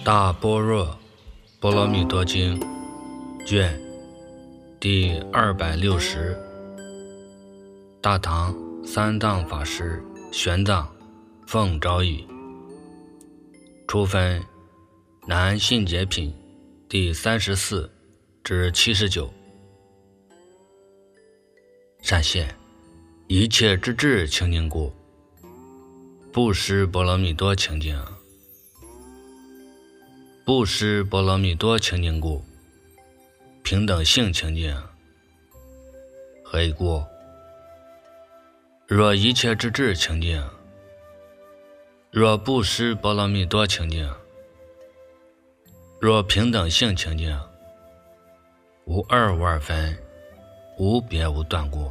大般若波罗蜜多经卷第260，大唐三藏法师玄奘奉诏译，初分南信解品第34至79。善现一切之智清净故，布施波罗蜜多清净，布施波罗蜜多清净故，平等性清净。何以故？若一切之智清净，若布施波罗蜜多清净，若平等性清净，无二无二分，无别无断故。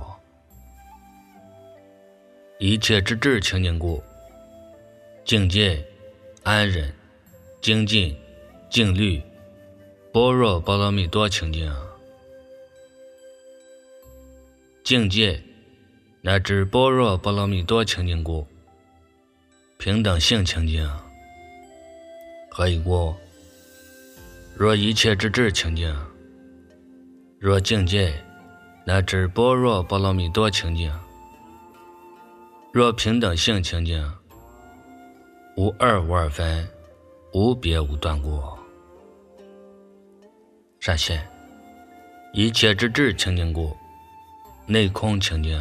一切之智清净故，境界、安忍、精进、静虑、般若波罗蜜多清净。境界乃至般若波罗蜜多清净故，平等性清净。何以故？若一切之智清净，若境界乃至般若波罗蜜多清净，若平等性清净，无二无二分，无别无断故。善现一切之智清净故，内空清净。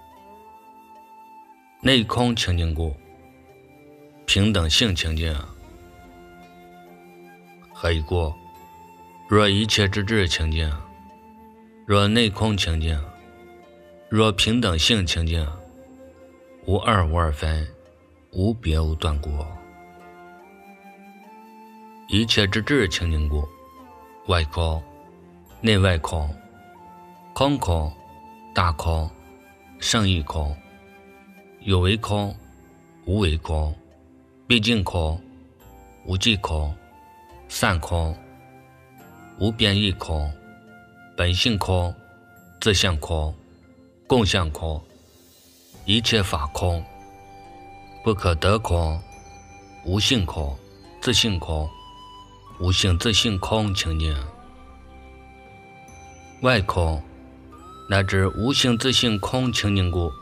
内空清净故，平等性清净。何以故？若一切之智清净，若内空清净，若平等性清净，无二无二分，无别无断故。一切之智清净故，外空、内外空、空空、大空、胜义空、有为空、无为空、毕竟空、无际空、散空、无变异空、本性空、自相空、共相空、一切法空、不可得空、无性空、自性空、无性自性空清净。外空乃至无性自性空清净故，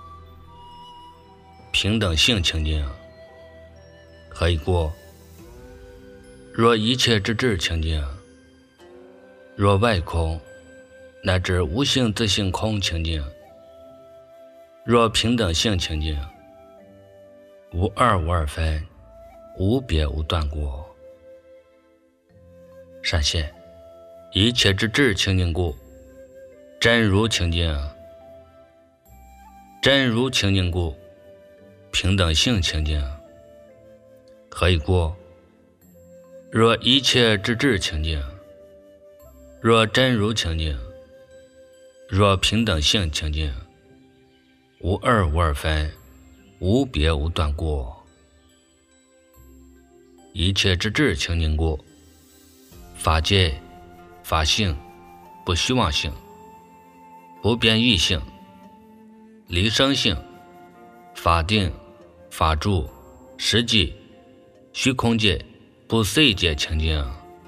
平等性清净。何以故？若一切之智清净，若外空乃至无性自性空清净，若平等性清净，无二无二分，无别无断故。善现一切之智清净故，真如清净。真如清净故，平等性清净。何以故？若一切之智清净，若真如清净，若平等性清净，无二无二分，无别无断故。一切之智清净故，法界、法性、不虚妄性、不变异性、离生性、法定、法住、实际、虚空界、不碎界清净。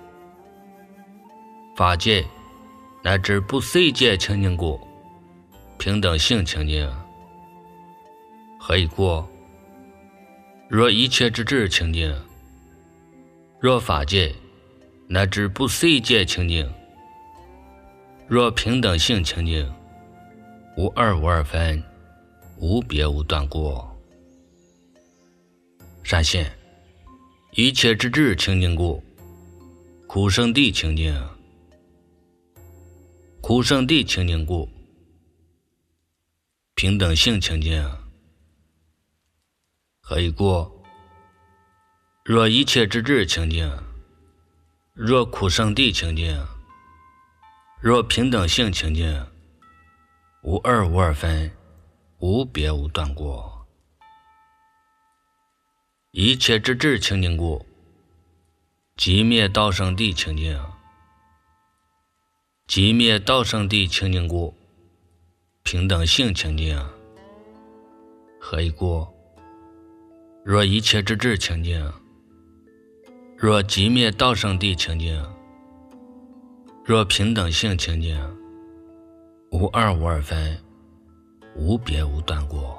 法界乃至不碎界清净故，平等性清净。何以故？若一切之智清净，若法界乃至不碎界清净，若平等性清净，无二无二分，无别无断故。善现一切之智清净故，苦生地清净。苦生地清净故，平等性清净。何以故？若一切之智清净，若苦生地清净，若平等性清净，无二无二分，无别无断故。一切之智清净故，寂灭道生地清净。寂灭道生地清净故，平等性清净。何以故？若一切之智清净， 若寂灭道圣地清净，若平等性清净，无二无二分，无别无断过。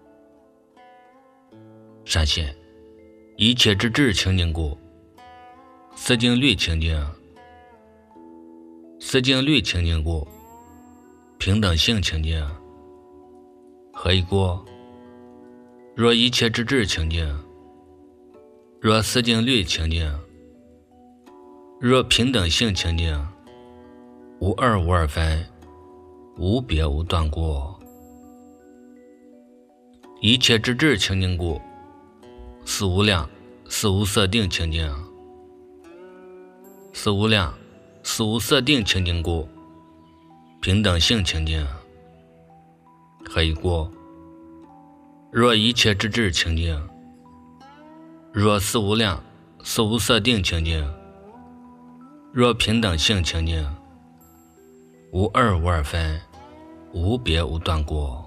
善现一切之智清净故，四境律清净，四境律清净故，平等性清净。何以故？若一切之智清净，若四境律清净，若平等性清净，无二无二分，无别无断过。一切之智清净故，四无量四无色定清净，四无量四无色定清净故，平等性清净。何以故？若一切之智清净，若四无量四无色定清净，若平等性清净，无二无二分，无别无断过。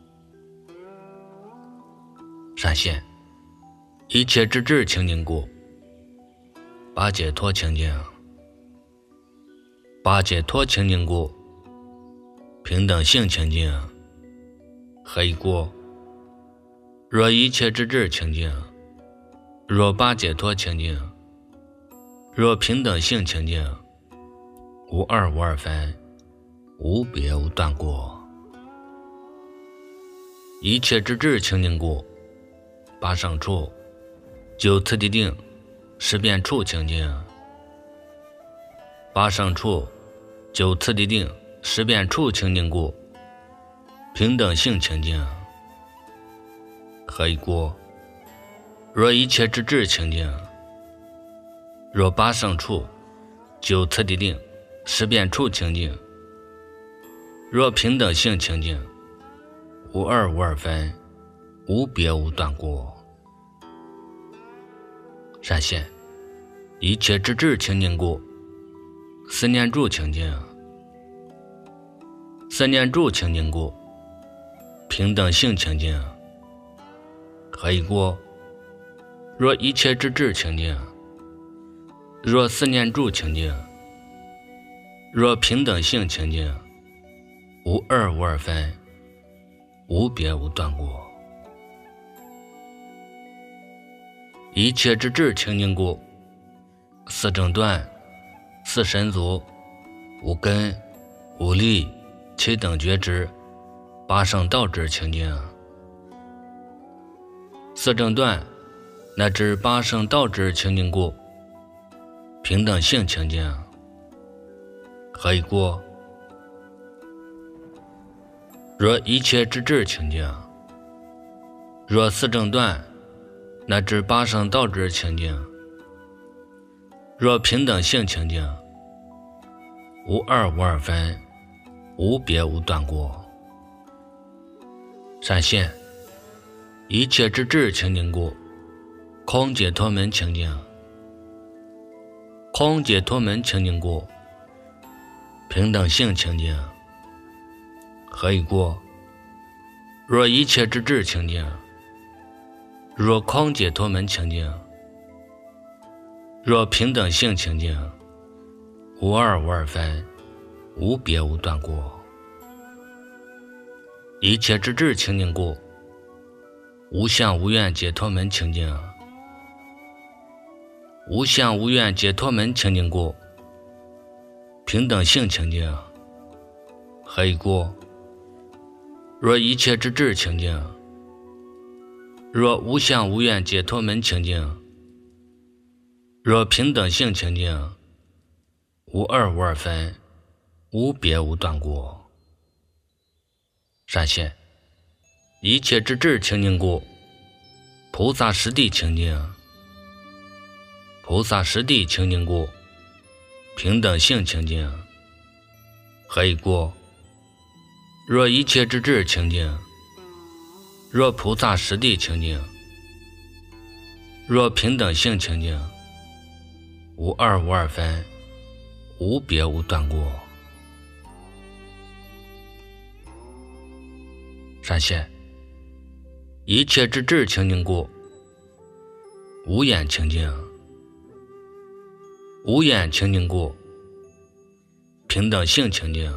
善现一切之智清净故，八解脱清净，八解脱清净故，平等性清净。何以故？若一切之智清净，若八解脱清净，若平等性清净，无二无二分，无别无断过。一切之智清净故，八胜处九次第定十变处清净，八胜处九次第定十变处清净故，平等性清净。何以故？若一切之智清净，若八胜处九次第定十变处清净，若平等性清净，无二无二分，无别无断过。善现一切之智清净故，四念住清净，四念住清净故，平等性清净。何以故？若一切之智清净，若四念住清净，若平等性清净，无二无二分，无别无断过。一切之智清净故，四正断四神足无根无力七等觉知八圣道智清净。四正断乃至八圣道智清净故，平等性清净。何以故？若一切之智清净，若四正断乃至八圣道智清净，若平等性清净，无二无二分，无别无断过。善现一切之智清净故，空解脱门清净，空解脱门清净故，平等性清净。何以故？若一切之智清净，若空解脱门清净，若平等性清净，无二无二分，无别无断过。一切之智清净故，无相无愿解脱门清净，无相无愿解脱门清净故，平等性清净。何以故？若一切之智清净，若无相无愿解脱门清净，若平等性清净，无二无二分，无别无断过。善现一切之智清净故，菩萨实地清净，菩萨实地清净故，平等性清净。何以故？若一切之智清净，若菩萨实地清净，若平等性清净，无二无二分，无别无断过。善现一切之智清净故，无眼清净， 无眼清净故，平等性清净。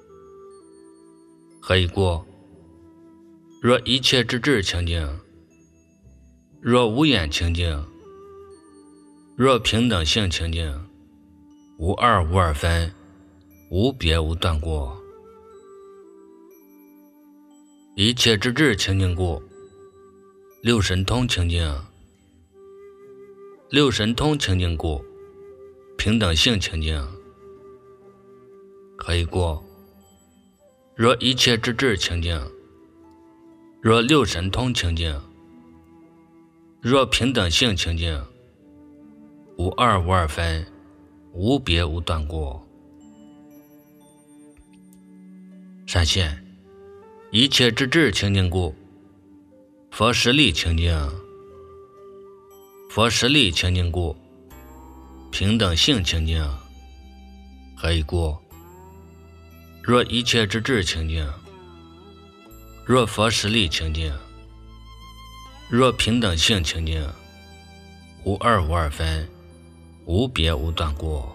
何以故？若一切之智清净，若无眼清净，若平等性清净，无二无二分，无别无断过。一切之智清净故，六神通清净。六神通清净故，平等性清净。何以故？若一切之智清净，若六神通清净，若平等性清净，无二无二分，无别无断过。闪现一切之智清净故，佛实力清净。佛实力清净故，平等性清净。何以故？若一切之智清净，若佛实力清净，若平等性清净，无二无二分，无别无断过。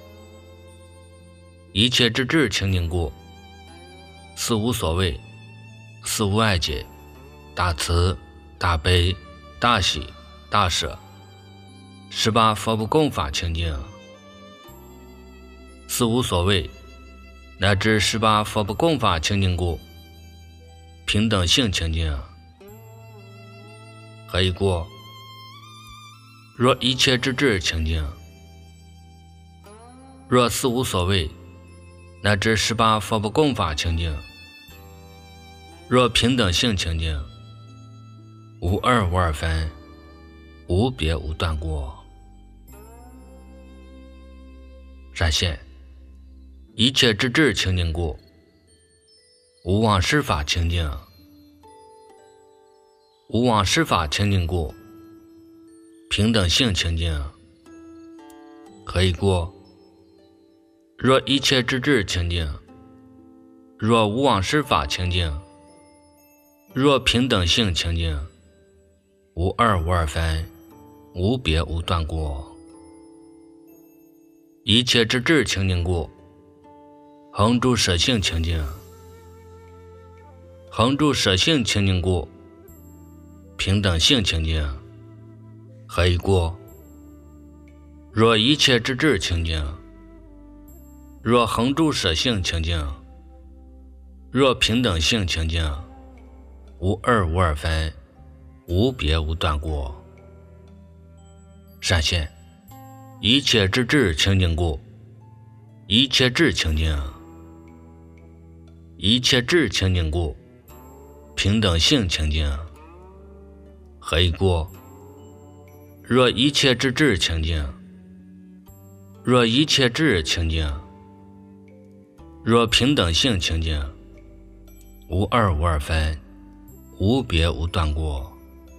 一切之智清净故，四无所谓，四无碍解，大慈大悲大喜大舍，18佛不共法清净。四无所谓乃至18佛不共法清净故，平等性清净。何以故？若一切之智清净，若四无所谓乃至18佛不共法清净，若平等性清净，无二无二分，无别无断过。闪现一切之智清净故，无妄施法清净。无妄施法清净故，平等性清净。何以故？若一切之智清净，若无妄施法清净，若平等性清净，无二无二分，无别无断过。一切之智清净故，恒住舍性清净。恒住舍性清净故，平等性清净。何以故？若一切之智清净，若恒住舍性清净，若平等性清净，无二无二分，无别无断过。闪现一切之智清净故，一切智清净。一切智清净故，平等性清净。何以故？若一切之智清净，若一切智清净，若平等性清净，无二无二分，无别无断过。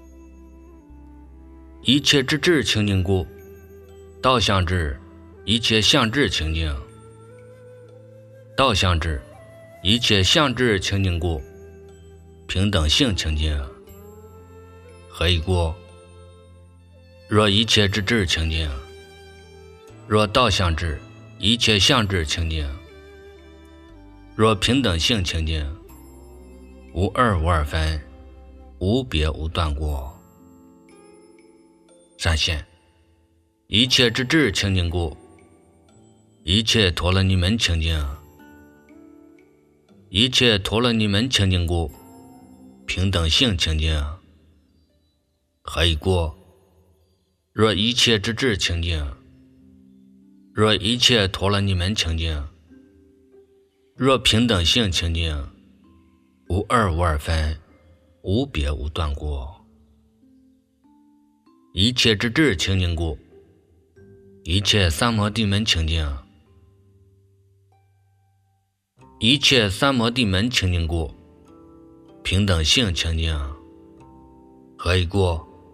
一切之智清净故，道相智一切相智清净。道相智一切相智清净故，平等性清净。何以故？若一切之智清净，若道相智一切相智清净，若平等性清净，无二无二分，无别无断过。闪现一切之智清净故，一切陀罗尼门清净。一切陀罗尼门清净故，平等性清净。何以故？若一切之智清净，若一切陀罗尼门清净，若平等性清净，无二无二分，无别无断过。一切之智清净故，一切三摩地门清净。一切三摩地门清净故，平等性清净。何以故？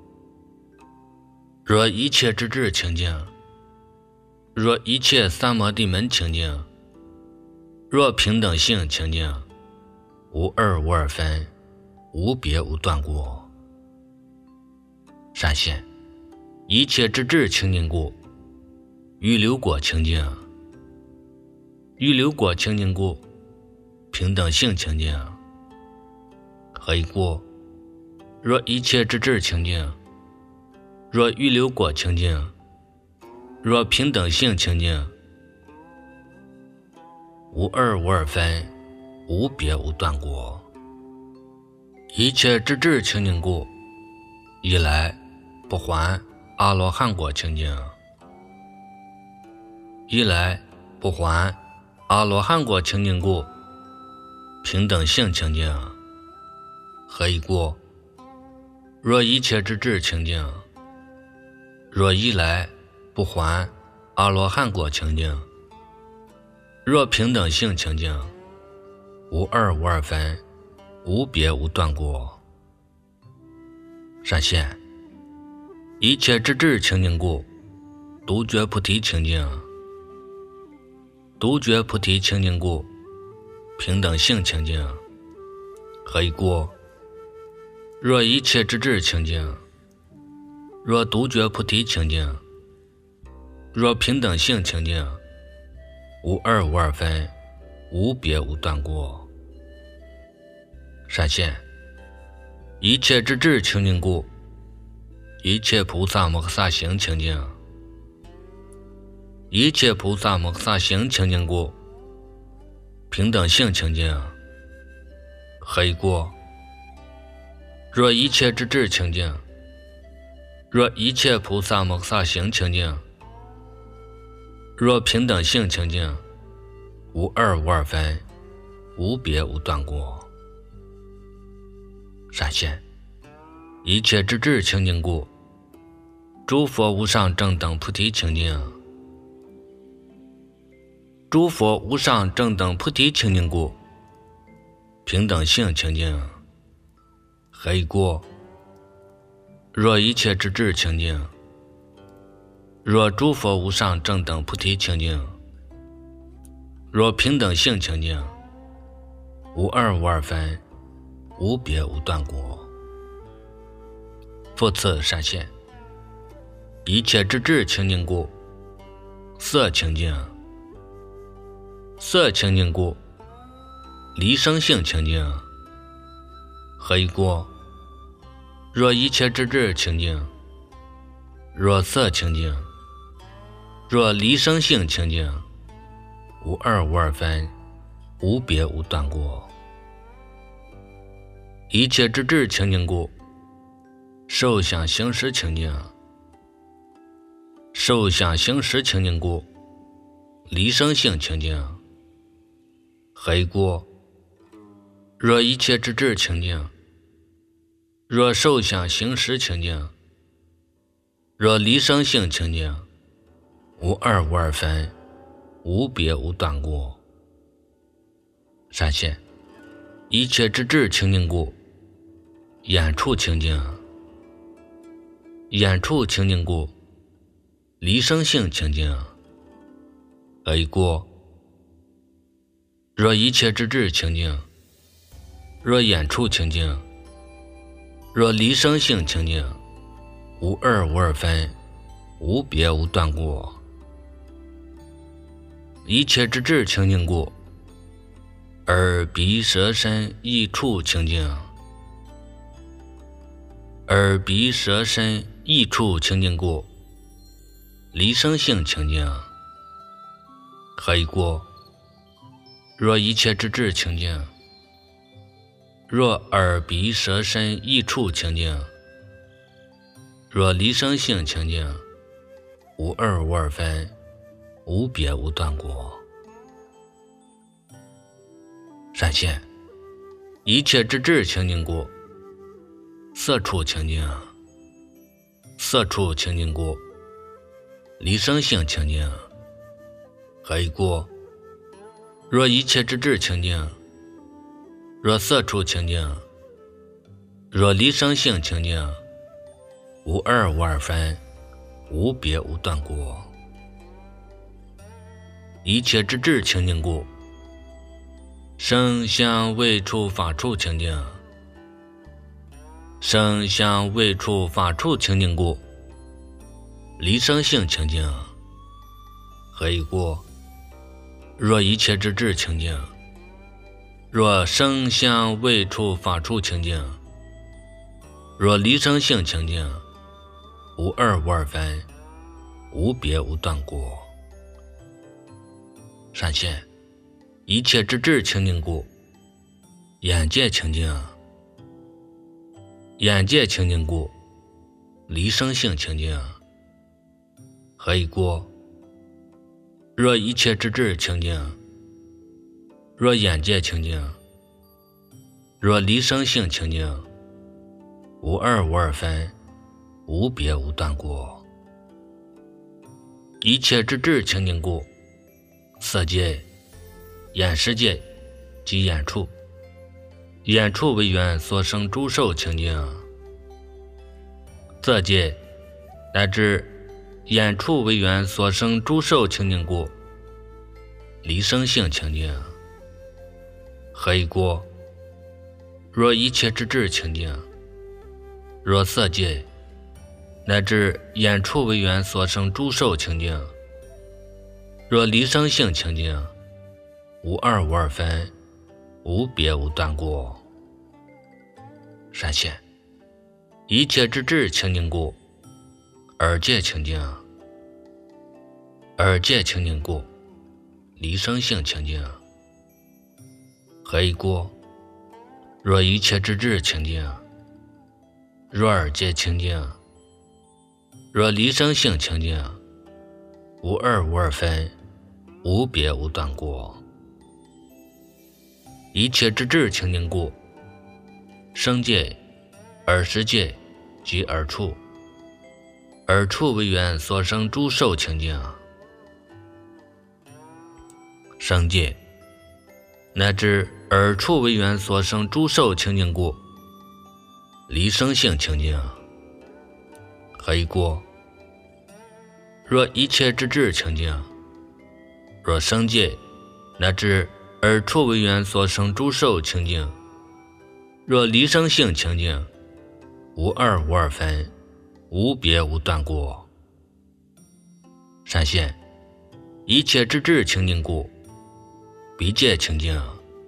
若一切之智清净，若一切三摩地门清净，若平等性清净，无二无二分，无别无断过。闪现一切之智清净故， 预流过清净。预流过清净故，平等性清净。何以故？若一切之智清净，若预流过清净，若平等性清净，无二无二分，无别无断过。一切之智清净故，一来不还阿罗汉果清净。一来不还阿罗汉果清净故，平等性清净。何以故？若一切之智清净，若一来不还阿罗汉果清净，若平等性清净，无二无二分，无别无断过。善现，一切之智清净故，独觉菩提清净。独觉菩提清净故，平等性清净。何以故？若一切之智清净，若独觉菩提清净，若平等性清净，无二无二分，无别无断过。善现，一切之智清净故，一切菩萨摩诃萨行清净。一切菩萨摩诃萨行清净故，平等性清净。何以故？若一切之智清净，若一切菩萨摩诃萨行清净，若平等性清净，无二无二分，无别无断过。善现，一切之智清净故，诸佛无上正等菩提清净。诸佛无上正等菩提清净故，平等性清净。何以故？若一切之智清净，若诸佛无上正等菩提清净，若平等性清净，无二无二分，无别无断过。复次善现，一切之智清净故，色清净。色清净故，离生性清净。何以故？若一切之智清净，若色清净，若离生性清净，无二无二分，无别无断过。一切之智清净故，受想行识清净。受想行识清净故，离生性清净。何以故？若一切之智清净，若受想行识清净，若离生性清净，无二无二分，无别无断过。善现，一切之智清净故，眼处清净。眼处清净故，离生性清净。何以故？若一切之智清净，若眼处清净，若离生性清净，无二无二分，无别无断过。一切之智清净故，耳鼻舌身意处清净。耳鼻舌身意处清净故，离生性清净。何以故？若一切之智清净，若耳鼻舌身意处清净，若离生性清净，无二无二分，无别无断过。善现，一切之智清净故，色处清净。色处清净故，离生性清净。何以故？若一切之智清净，若色处清净，若离生性清净，无二无二分，无别无断过。一切之智清净故，声香味触法处清净。声香味触法处清净故，离生性清净。 何以过？若一切之智清净，若声香味触法处清净，若离生性清净，无二无二分，无别无断故。善现一切之智清净故，眼界清净，眼界清净故，离生性清净。何以故？若一切之智清净，若眼界清净，若离生性清净，无二无二分，无别无断故。一切之智清净故，色界、眼识界及眼处，眼处为缘所生诸受清净，色界乃至眼处为缘所生诸受清净故，离生性清净。何以故？若一切之智清净，若色界乃至眼处为缘所生诸受清净，若离生性清净，无二无二分，无别无断故。善现一切之智清净故，耳界清净，耳界清净故，离生性清净。何以故？若一切之智清净，若耳界清净，若离生性清净，无二无二分，无别无断故。一切之智清净故，声界、耳识界及耳处，耳处为缘所生诸受清净，声界乃至耳处为缘所生诸受清净故，离生性清净。何以故？若一切之智清净，若声界乃至耳处为缘所生诸受清净，若离生性清净，无二无二分，无别无断故。善现一切之智清净故，鼻界清净，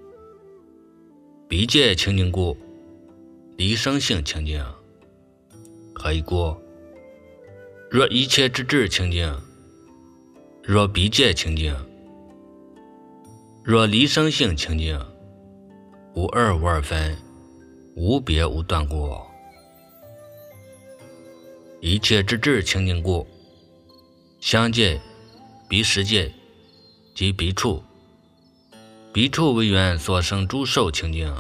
鼻界清净故，离生性清净。何以故？若一切之智清净，若鼻界清净，若离生性清净，无二无二分，无别无断故。一切之智清净故，香界、鼻识界及鼻处，鼻处为缘所生诸受清净，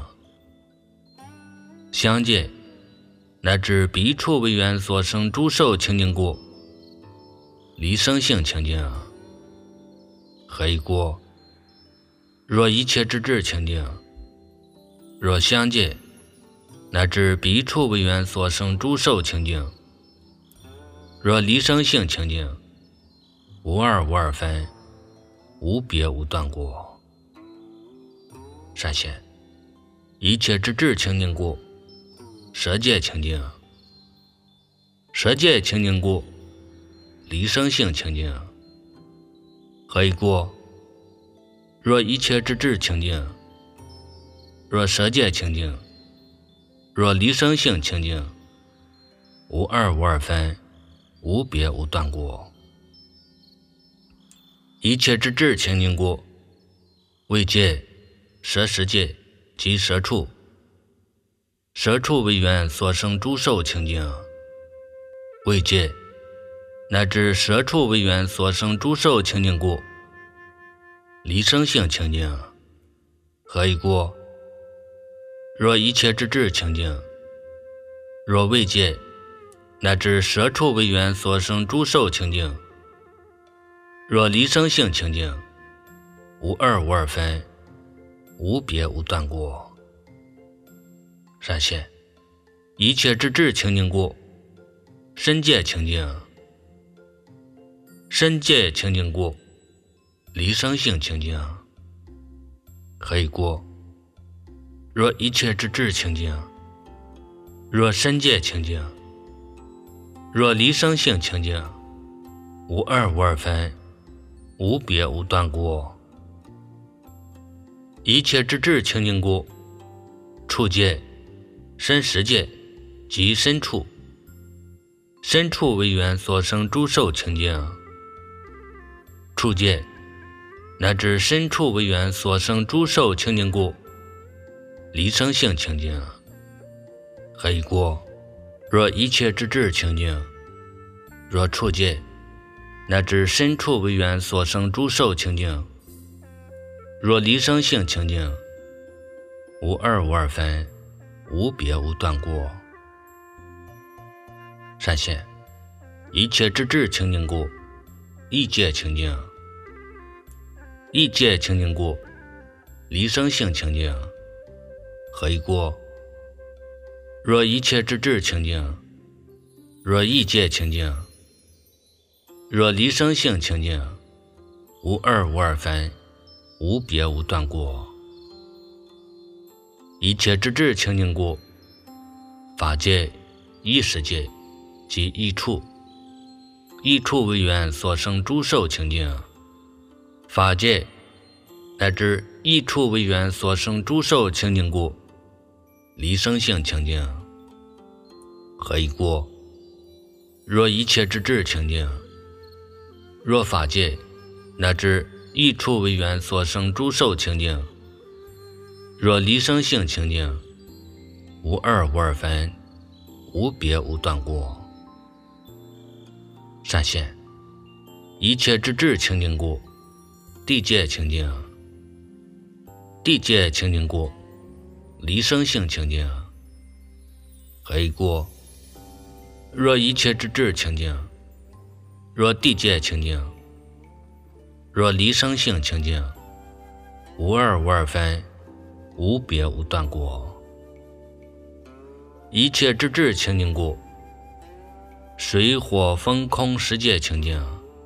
香界乃至鼻处为缘所生诸受清净故，离生性清净。何以故？若一切之智清净，若香界乃至鼻处为缘所生诸受清净，若离生性清净，无二无二分，无别无断故。善现一切之智清净故，舌界清净，舌界清净故，离生性清净。何以故？若一切之智清净，若舌界清净，若离生性清净，无二无二分，无别无断故。一切之智清净故，味界、舌识界及舌处，舌处为缘所生诸受清净，味界乃至舌处为缘所生诸受清净故，离生性清净。何以故？若一切之智清净，若味界乃至舌处为缘所生诸受清净，若离生性清净，无二无二分，无别无断故。善现一切之智清净故，身界清净，身界清净故，离生性清净。何以故？若一切之智清净，若身界清净，若离生性清净，无二无二分， 无别无断过。一切之智清净故，处界、身识界即身处，身处为缘所生诸受清净，处界乃至身处为缘所生诸受清净故，离生性清净。何以故？若一切之智清净，若处界乃至身处为缘所生诸受清净，若离生性清净，无二无二分，无别无断过。善现一切之智清净故，意界清净，意界清净故，离生性清净。何以故？若一切之智清净，若意界清净，若离生性清净，无二无二分，无别无断过。一切之智清净故，法界、意识界即意处，意处为缘所生诸受清净，法界乃至意处为缘所生诸受清净故，离生性清净。何以故？若一切之智清净，若法界乃至意处为缘所生诸受清净，若离生性清净，无二无二分，无别无断过。善现一切之智清净故，地界清净，地界清净故，离生性清净。何以故？若一切之智清净，若地界清净，若离生性清净，无二无二分，无别无断过。一切之智清净故，水火风空十界清净，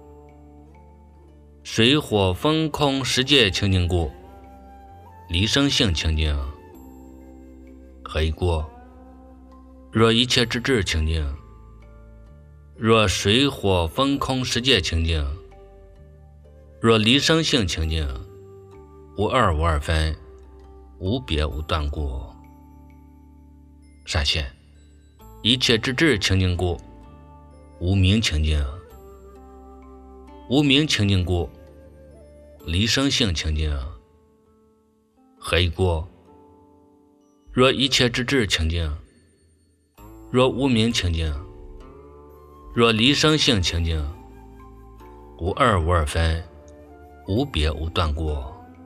水火风空十界清净故，离生性清净。何以故？若一切之智清净，若水火风空十界清净，若离生性清净，无二无二分，无别无断过。善现一切之智清净故，无明清净，无明清净故，离生性清净。何以故？若一切之智清净，若无明清净，若离生性清净，无二无二分，无别无断过。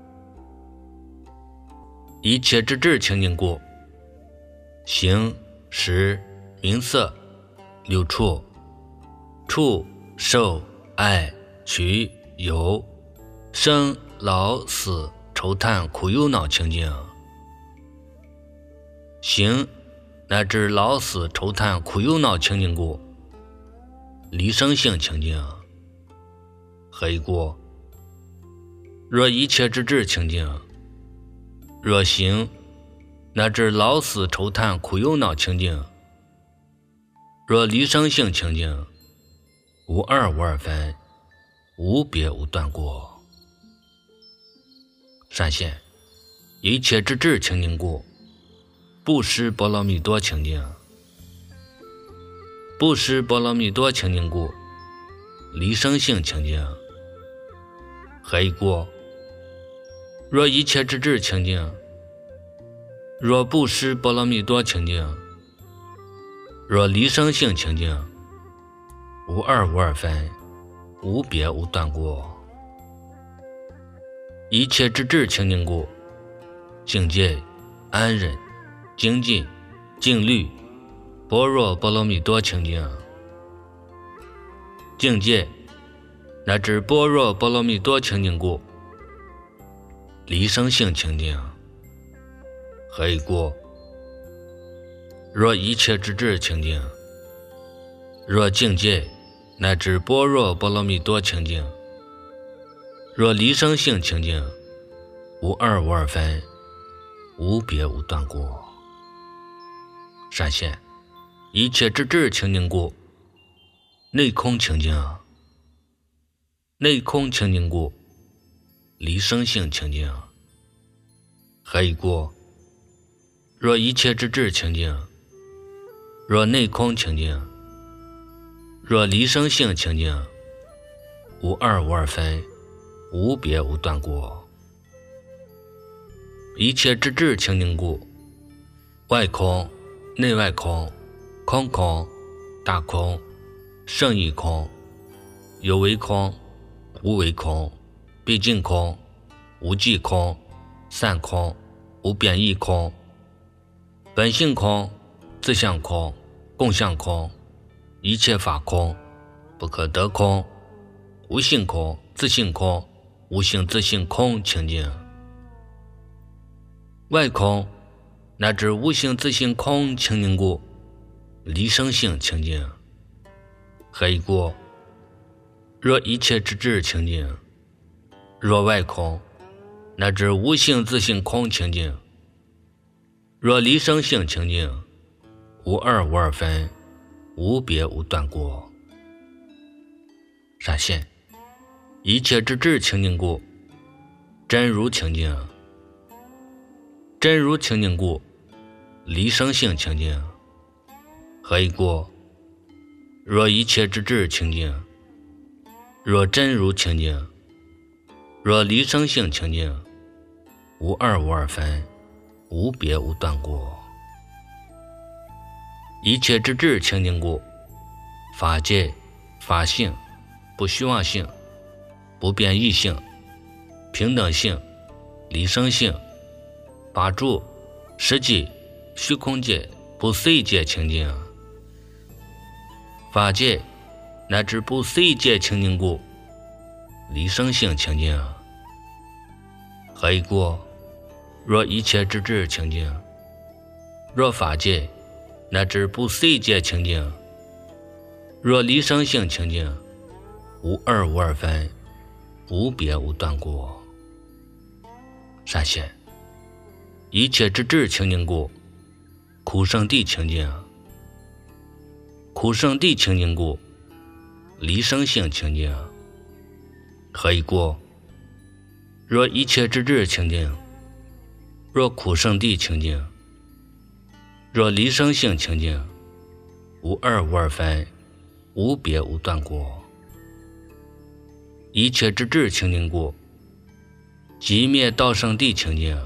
一切之智清净故，形、识、名色、六处、触、受、爱、取、有、生、老、死、愁叹、苦忧恼清净。形乃至老死愁叹苦忧恼清净故，离生性清净。何以故？若一切之智清净，若形乃至老死愁叹苦忧恼清净，若离生性清净，无二无二分，无别无断过。善现一切之智清净故，布施波罗蜜多清净，布施波罗蜜多清净故，离生性清净。何以故？若一切之智清净，若布施波罗蜜多清净，若离生性清净，无二无二分，无别无断过。一切之智清净故，境界、安忍、精进、静虑、般若波罗蜜多清净。境界乃至般若波罗蜜多清净故，离生性清净。何以故？若一切之智清净，若境界乃至般若波罗蜜多清净，若离生性清净，无二无二分，无别无断过。善现一切之智清净故，内空清净， 内空清净故，离生性清净。何以故？若一切之智清净，若内空清净，若离生性清净，无二无二分，无别无断过。一切之智清净故，外空、内外空、空空、大空、胜义空、有为空、无为空、毕竟空、无际空、散空、无变异空、本性空、自相空、共相空、一切法空、不可得空、无性空、自性空、无性自性空清净。外空乃至无性自性空清净故，离生性清净。何以故？若一切之智清净，若外空乃至无性自性空清净，若离生性清净，无二无二分，无别无断过。闪现一切之智清净故，真如清净。真如清净故，离生性清净。何以故？若一切之智清净，若真如清净，若离生性清净，无二无二分，无别无断过。一切之智清净故，法界、法性、不虚妄性、不变异性、平等性、离生性、八住、实际、虚空界、不随界清净。法界乃至不随界清净故，离生性清净。何以故？若一切之智清净，若法界乃至不随界清净，若离生性清净，无二无二分，无别无断过。闪现一切之智清净故，苦圣地清净。苦圣地清净故，离生性清净。何以故？若一切之智清净，若苦圣地清净，若离生性清净，无二无二分，无别无断过。一切之智清净故，寂灭道圣地清净。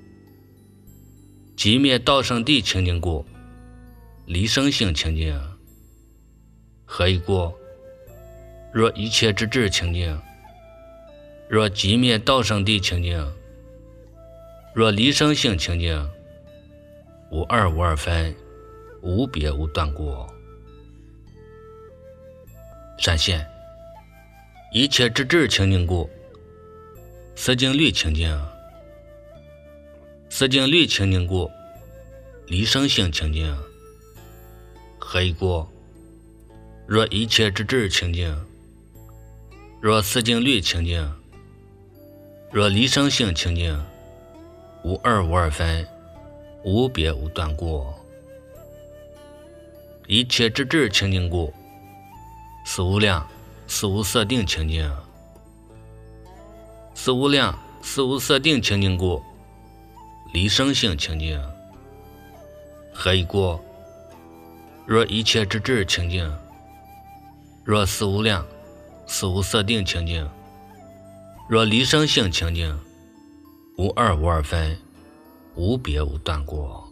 寂灭道圣地清净故，离生性清净。何以故？若一切之智清净，若寂灭道圣地清净，若离生性清净，无二无二分，无别无断过。闪现一切之智清净故，思境律清净。思境律清净故，离生性清净。何以故？若一切之智清净，若思境律清净，若离生性清净，无二无二分，无别无断过。一切之智清净故，思无量、思无色定清净。思无量、思无色定清净故，离生性清净。何以故？若一切之智清净，若思无量、思无色定清净，若离生性清净，无二无二分，无别无断过。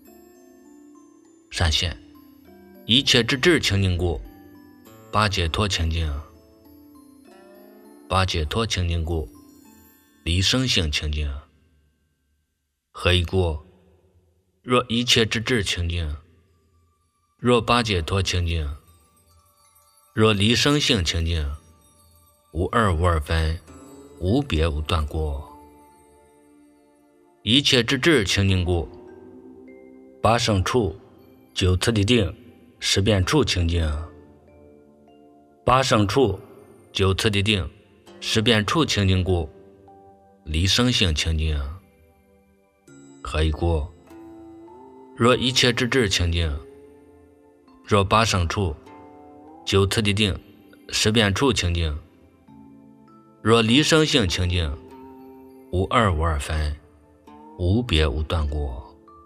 闪现一切之智清净故，八解脱清净。八解脱清净故，离生性清净。何以故？若一切之智清净，若八解脱清净，若离生性清净，无二无二分，无别无断过。一切之智清净故，八胜处、九次第定、十变处清净。八胜处、九次第定、十变处清净故，离生性清净。何以故？若一切之智清净，若八胜处、九次第定、十变处清净， 若离生性清净，无二无二分，无别无断故。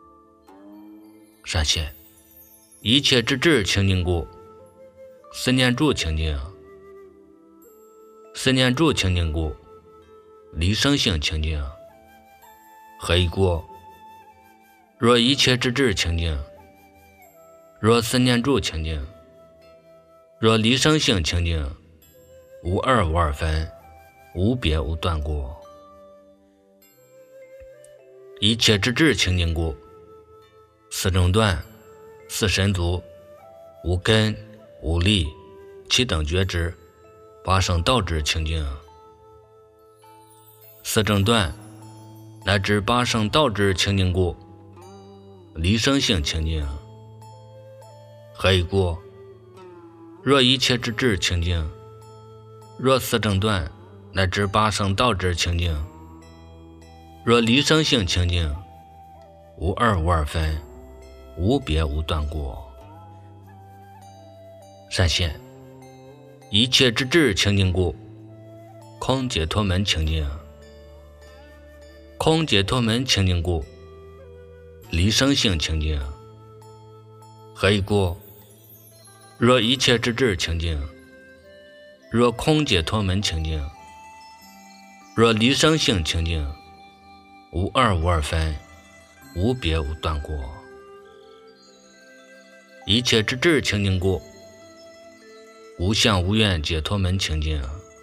善现一切之智清净故，思念住清净，思念住清净故，离生性清净。何以故？若一切之智清净，若思念住清净，若离生性清净，无二无二分，无别无断故。一切之智清净故，四正断，四神足，无根无力，七等觉知，八圣道之清净。四正断乃至八圣道之清净故，离生性清净。何以故？若一切之智清净，若四正断乃至八圣道之清净，若离生性清净，无二无二分，无别无断故。善现一切之智清净故，空解脱门清净。空解脱门清净故，离生性清净。何以故？若一切之智清净，若空解脱门清净，若离生性清净，无二无二分，无别无断故。一切之智清净故，无相无愿解脱门清净。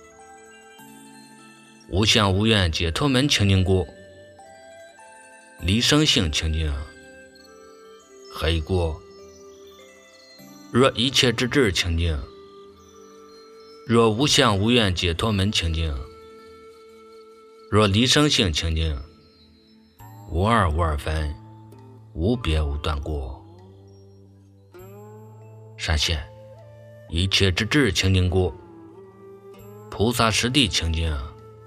无相无愿解脱门清净故，离生性清净。何以故？若一切之智清净，若无相无愿解脱门清净，若离生性清净，无二无二分，无别无断故。善现一切之智清净故，菩萨实地清净。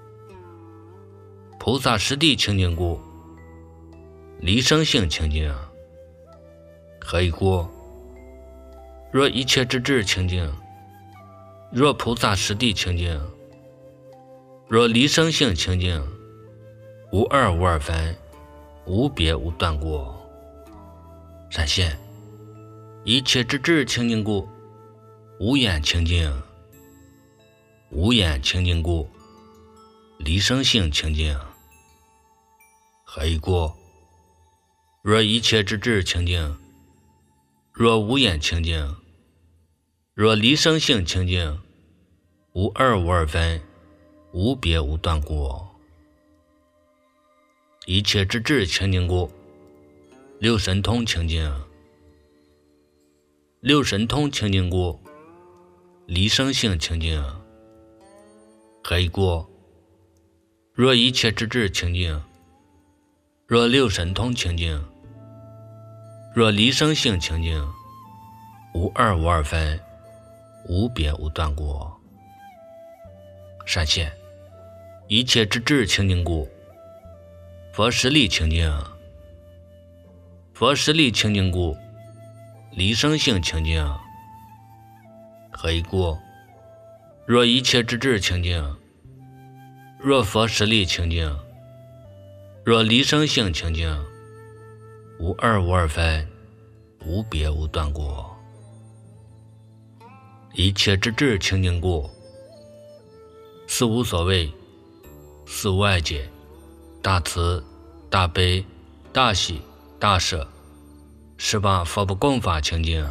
菩萨实地清净故，离生性清净。何以故？若一切之智清净，若菩萨实地清净，若离生性清净，无二无二分，无别无断故。善现一切之智清净故，无眼清净。无眼清净故，离生性清净。何以故？若一切之智清净，若无眼清净，若离生性清净，无二无二分，无别无断故。一切之智清净故，六神通清净。六神通清净故，离生性清净。何以故？若一切之智清净，若六神通清净，若离生性清净，无二无二分，无别无断故。善现一切之智清净故，佛实力清净。佛实力清净故，离生性清净。何以故？若一切之智清净，若佛实力清净，若离生性清净，无二无二分，无别无断故。一切之智清净故，四无所谓，四无碍解，大慈大悲大喜大舍，十八佛不共法清净。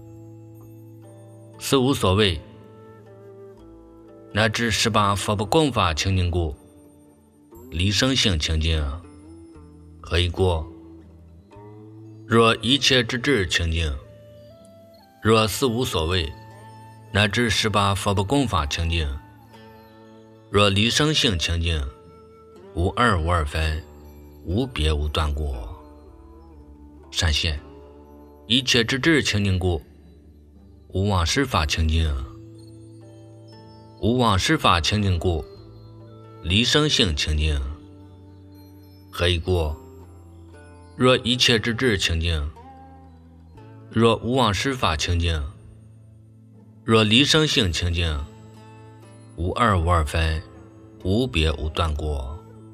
四无所谓乃至十八佛不共法清净故，离生性清净。何以故？若一切之智清净，若四无所谓乃至十八佛不共法清净，若离生性清净，无二无二分，无别无断故。善现一切之智清净故，无妄施法清净。无妄施法清净故，离生性清净。何以故？若一切之智清净，若无妄施法清净，若离生性清净，无二无二分， 无别无断过。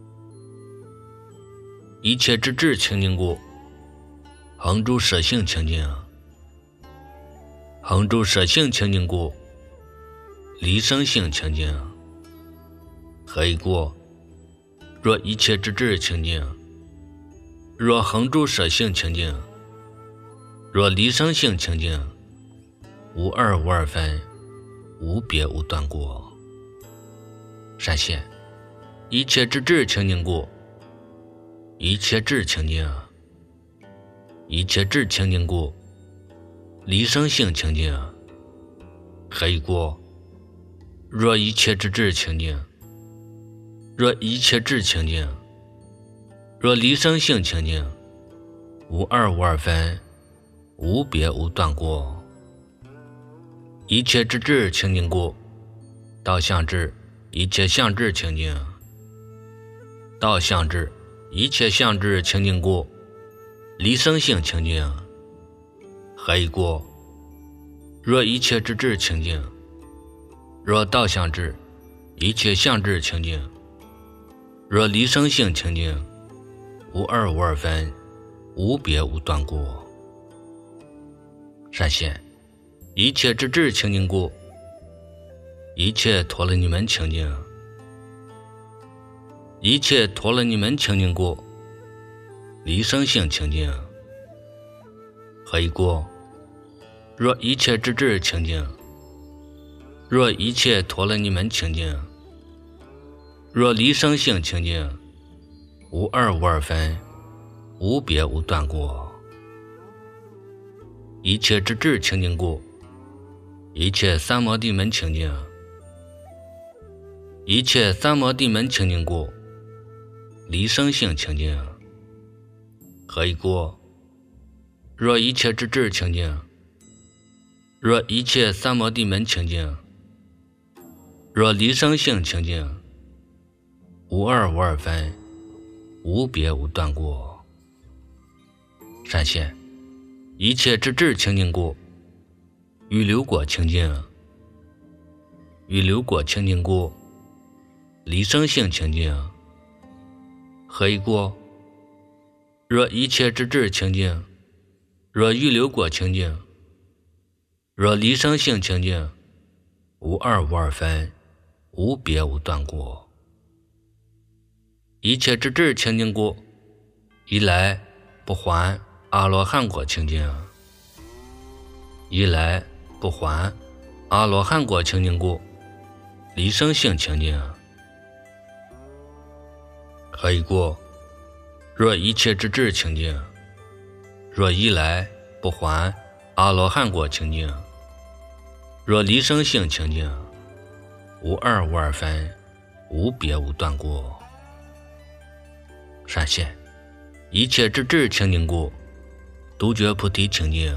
一切之智清净故，恒住舍性清净。恒住舍性清净故，离生性清净。何以故？若一切之智清净，若恒住舍性清净，若离生性清净，无二无二分，无别无断过。善现一切之智清净故，一切智清净。一切智清净故，离生性清净。何以故？若一切之智清净，若一切智清净，若离生性清净，无二无二分，无别无断过。一切之智清净故，道相智一切相智清净。道相智一切相智清净故，离生性清净。何以故？若一切之智清净，若道相智一切相智清净，若离生性清净，无二无二分，无别无断过。善现一切之智清净故，一切陀罗尼门清净。一切陀罗尼门清净故，离生性清净。何以故？若一切之智清净，若一切陀罗尼门清净，若离生性清净，无二无二分，无别无断过。一切之智清净故，一切三摩地门清净。一切三摩地门清净故，离生性清净。何以故？若一切之智清净，若一切三摩地门清净，若离生性清净，无二无二分，无别无断过。善现一切之智清净故，预流果清净。预流果清净故，离生性清净。何以故？若一切之智清净，若预流果清净，若离生性清净，无二无二分，无别无断过。一切之智清净故，一来不还阿罗汉果清净。一来不还阿罗汉果清净故，离生性清净。何以故？若一切之智清净，若一来不还阿罗汉果清净，若离生性清净，无二无二分，无别无断过。善现一切之智清净故，独觉菩提清净。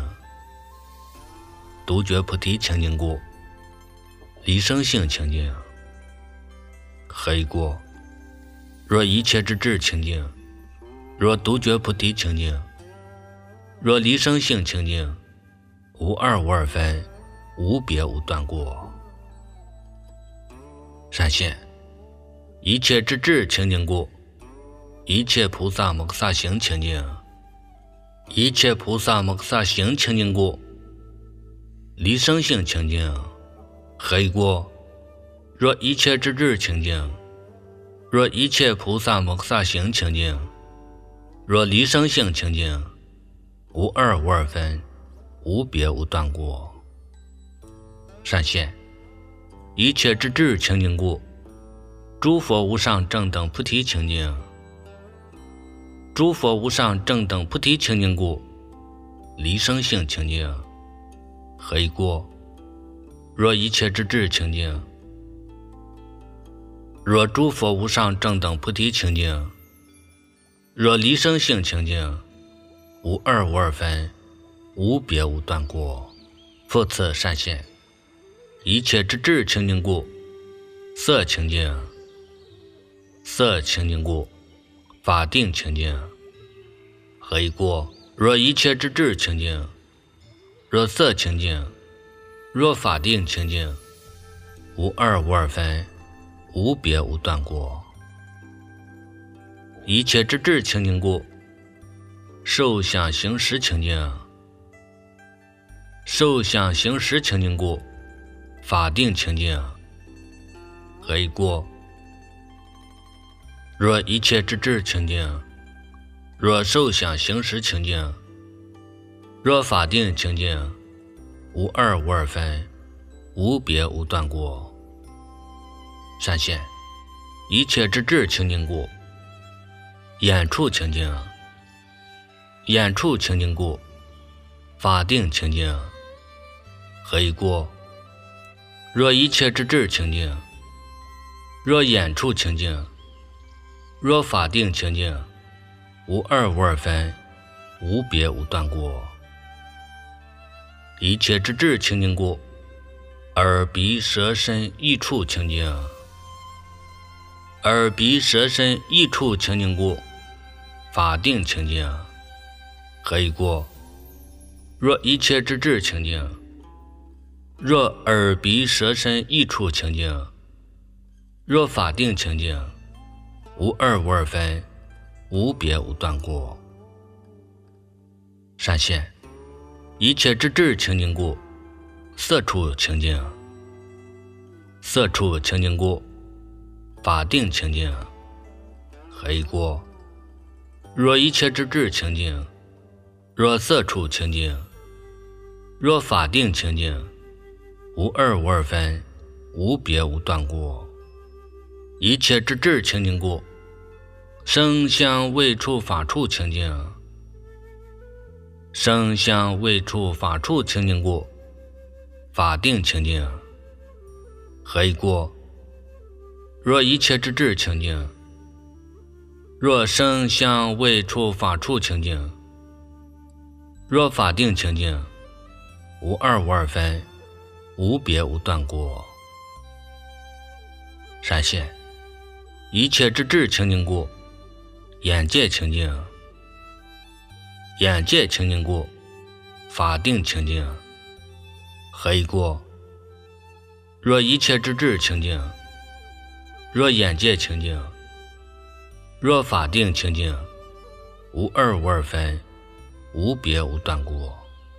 独觉菩提清净故，离生性清净。何以故？若一切之智清净，若独觉菩提清净，若离生性清净，无二无二分，无别无断过。善现一切之智清净故，一切菩萨摩诃萨行清净。一切菩萨摩诃萨行清净故，离生性清净。何以故？若一切之智清净，若一切菩萨摩诃萨行清净，若离生性清净，无二无二分，无别无断过。善现一切之智清净故，诸佛无上正等菩提清净。诸佛无上正等菩提清净故，离生性清净。何以故？若一切之智清净，若诸佛无上正等菩提清净，若离生性清净，无二无二分，无别无断过。复次善现一切之智清净故，色清净。色清净故，法定清净。何以故？若一切之智清净，若色清净，若法定清净，无二无二分， 无别无断过。一切之智清净故，受想行识清净。受想行识清净故，法定清净。何以故？若一切之智清净，若受想行识清净，若法定清净，无二无二分，无别无断过。善现一切之智清净故，眼处清净。眼处清净故，法定清净。何以故？若一切之智清净，若眼处清净，若法定清净，无二无二分，无别无断过。一切之智清净故，耳鼻舌身意处清净。耳鼻舌身意处清净故，法定清净。何以故？若一切之智清净，若耳鼻舌身意处清净，若法定清净，无二无二分，无别无断过。善现一切之智清净故，色处清净。色处清净故，法定清净。何以故？若一切之智清净，若色处清净，若法定清净，无二无二分，无别无断过。一切之智清净故，声香味触法处清净。声香味触法处清净故，法定清净。何以故？若一切之智清净，若声香味触法处清净，若法定清净，无二无二分，无别无断过。善现一切之智清净故，眼界清净。眼界清净故，法定清净。何以故？若一切之智清净，若眼界清净，若法定清净，无二无二分，无别无断过。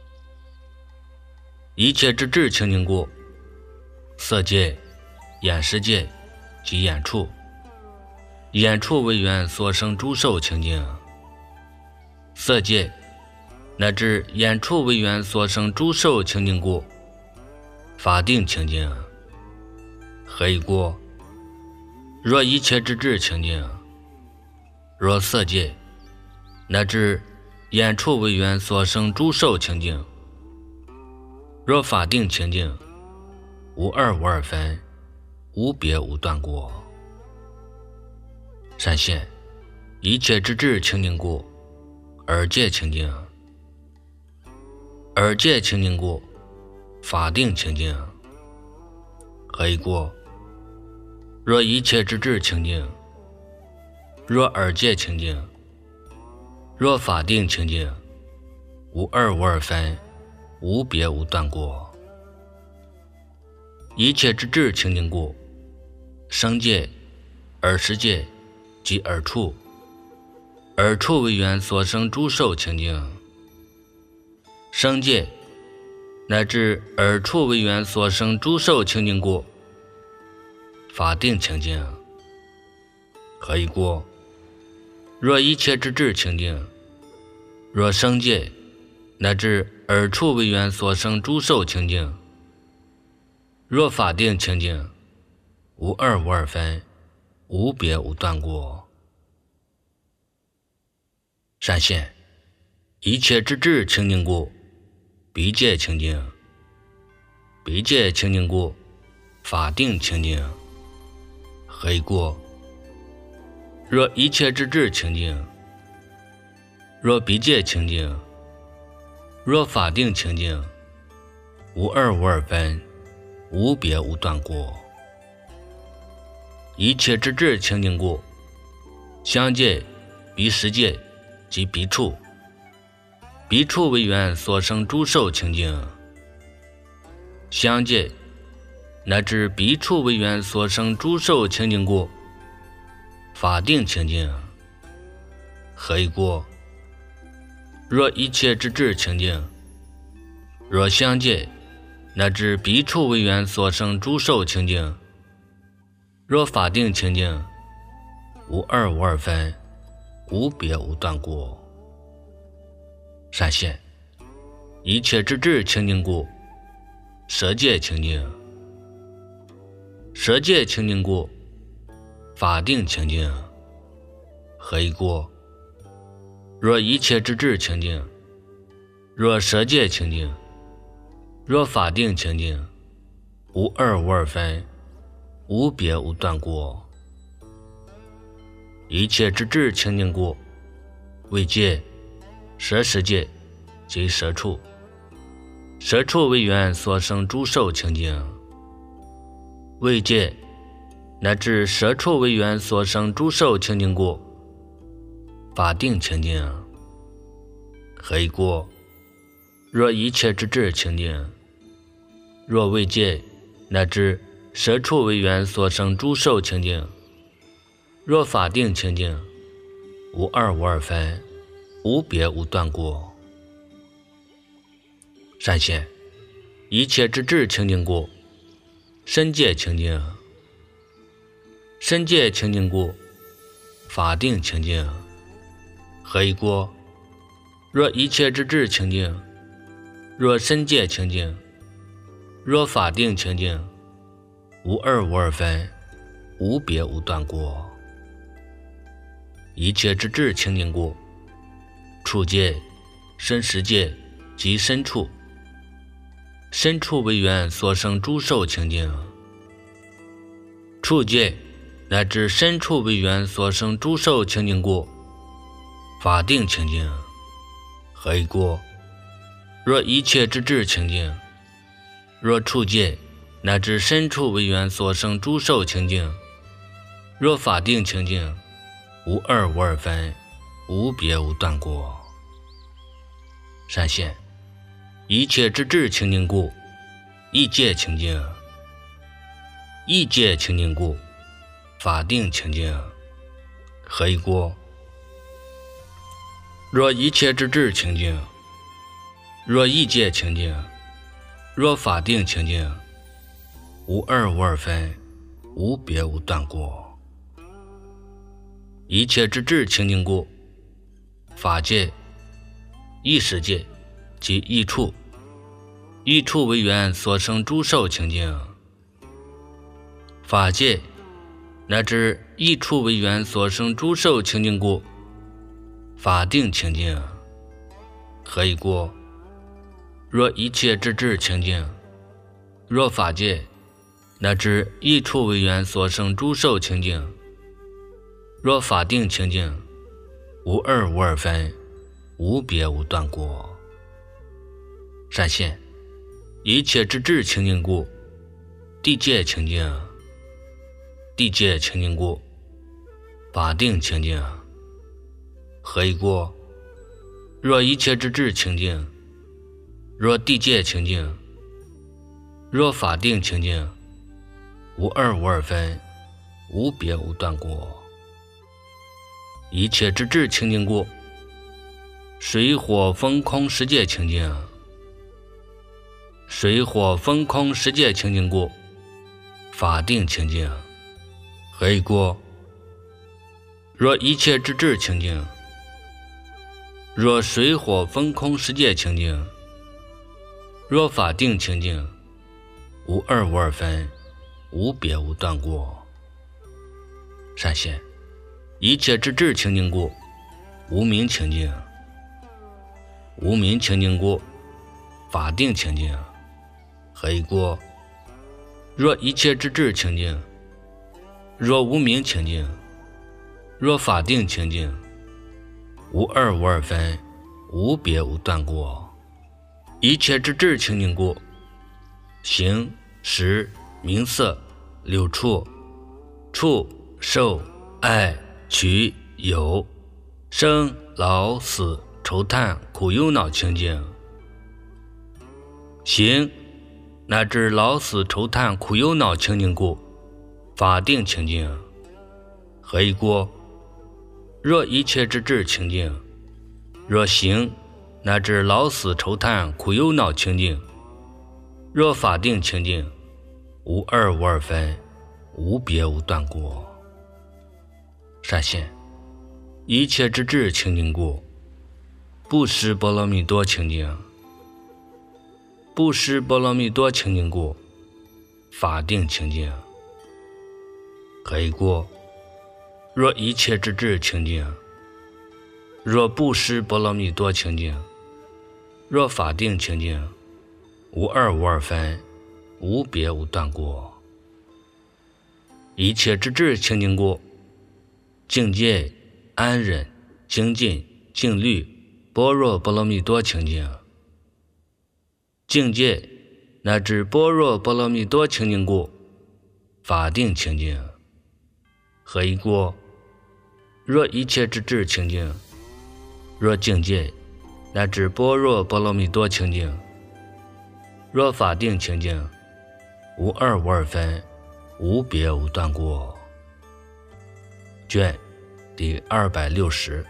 一切之智清净故，色界、眼识界及眼处。眼处为缘所生诸受清净。色界乃至眼处为缘所生诸受清净故，法定清净。何以故？若一切之智清净，若色界乃至眼处为缘所生诸受清净，若法定清净，无二无二分，无别无断过。善现一切之智清净故，耳界清净。耳界清净故，法定清净。何以故？若一切之智清净，若耳界清净，若法定清净，无二无二分，无别无断过。一切之智清净故，声界、耳识界及耳处。耳处为缘所生诸受清净。声界乃至耳处为缘所生诸受清净故，法定清净。何以故？若一切之智清净，若声界乃至耳处为缘所生诸受清净，若法定清净，无二无二分，无别无断过。善现一切之智清净故，鼻界清净。鼻界清净故，法定清净。何以故？若一切之智清净，若鼻界清净，若法定清净，无二无二分，无别无断过。一切之智清净故，香界、鼻识界及鼻处。鼻处为缘所生诸受清净。香界乃至彼处为缘所生诸受清净故，法定清净。何以故？若一切之智清净，若相界乃至彼处为缘所生诸受清净，若法定清净，无二无二分，无别无断故。善现一切之智清净故，舍界清净。舍界清净故，法定清净。何以故？若一切之智清净，若舍界清净，若法定清净，无二无二分，无别无断故。一切之智清净故，为界、舍世界及舍处，舍处为缘所生诸受清净。为界乃至舍处为缘所生诸受清净故，法定清净。何以故？若一切之智清净，若为界乃至舍处为缘所生诸受清净，若法定清净，无二无二分，无别无断故。善现一切之智清净故，身界清净。身界清净故，法定清净。何以故？若一切之智清净，若身界清净，若法定清净，无二无二分，无别无断故。一切之智清净故，处界、身实界及身处，身处为缘所生诸受清净。处界乃至身处为缘所生诸受清净故，法定清净。何以故？若一切之智清净，若处界乃至身处为缘所生诸受清净，若法定清净，无二无二分，无别无断故。善现一切之智清净故，意界清净。意界清净故，法定清净。何以故？若一切之智清净，若意界清净，若法定清净，无二无二分，无别无断故。一切之智清净故，法界、意识界及意处，意处为缘所生诸受清净。法界乃至意处为缘所生诸受清净故，法定清净。何以故？若一切之智清净，若法界乃至意处为缘所生诸受清净，若法定清净，无二无二分，无别无断故。善现一切之智清净故，地界清净。地界清净故，法定清净。何以故？若一切之智清净，若地界清净，若法定清净，无二无二分，无别无断故。一切之智清净故，水火风空十界清净。水火风空十界清净故，法定清净。何以故？若一切之智清净，若水火风空十界清净，若法定清净，无二无二分，无别无断故。善现一切之智清净故，无明清净。无明清净故，法定清净。何以故？若一切之智清净，若无明清净，若法定清净，无二无二分，无别无断故。一切之智清净故，形、识、名色、六处、触、受、爱、取、有、生、老、死、愁叹、苦忧恼清净。形乃至老死愁叹苦忧恼清净故，法定清净。何以故？若一切之智清净，若行乃至老死愁叹苦忧恼清净，若法定清净，无二无二分，无别无断过。善现一切之智清净故，不施波罗蜜多清净。不施波罗蜜多清净故，法定清净。何以故？若一切之智清净，若不施波罗蜜多清净，若法定清净，无二无二分，无别无断过。一切之智清净故，境界安忍精进静虑般若波罗蜜多清净。境界乃至般若波罗蜜多清净故，法定清净。何以故？若一切之智清净，若境界乃至般若波罗蜜多清净，若法定清净，无二无二分，无别无断过。卷第260。